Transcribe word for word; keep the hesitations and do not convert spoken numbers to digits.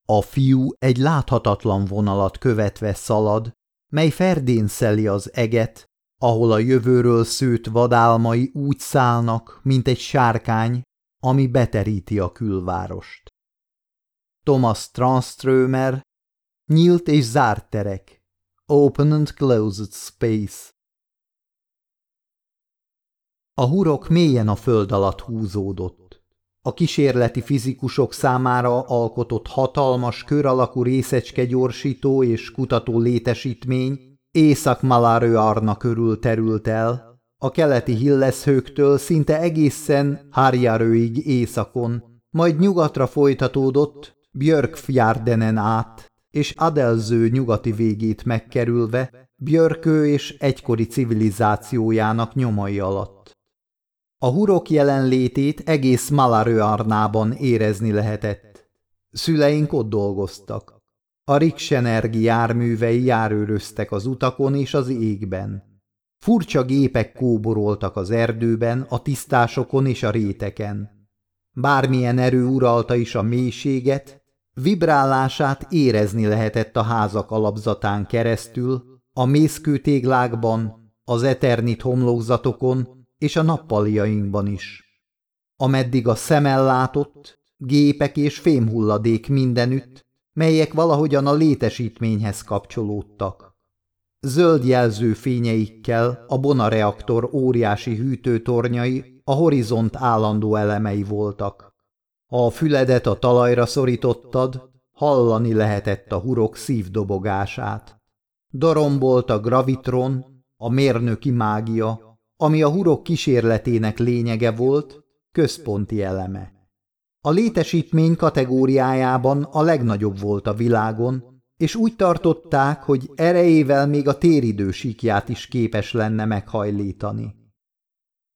A fiú egy láthatatlan vonalat követve szalad, mely ferdénszeli az eget, ahol a jövőről szőtt vadálmai úgy szállnak, mint egy sárkány, ami beteríti a külvárost. Thomas Tranströmer, Nyílt és zárt terek, Open and Closed Space. A hurok mélyen a föld alatt húzódott. A kísérleti fizikusok számára alkotott hatalmas kör alakú részecske gyorsító és kutató létesítmény Észak-Malaröarna körül terült el, a keleti Hilleshögtől szinte egészen Harjaröig északon, majd nyugatra folytatódott Björkfjardenen át, és Adelsö nyugati végét megkerülve Björkö és egykori civilizációjának nyomai alatt. A hurok jelenlétét egész Malaröarnában érezni lehetett. Szüleink ott dolgoztak. A Riksenergi járművei járőröztek az utakon és az égben. Furcsa gépek kóboroltak az erdőben, a tisztásokon és a réteken. Bármilyen erő uralta is a mélységet, vibrálását érezni lehetett a házak alapzatán keresztül, a mészkőtéglákban, az eternit homlokzatokon és a nappaliainkban is. Ameddig a szemmel látott, gépek és fémhulladék mindenütt, melyek valahogyan a létesítményhez kapcsolódtak. Zöld jelző fényeikkel a Bona reaktor óriási hűtőtornyai a horizont állandó elemei voltak. Ha a füledet a talajra szorítottad, hallani lehetett a hurok szívdobogását. Dorombolt a gravitron, a mérnöki mágia, ami a hurok kísérletének lényege volt, központi eleme. A létesítmény kategóriájában a legnagyobb volt a világon, és úgy tartották, hogy erejével még a téridő síkját is képes lenne meghajlítani.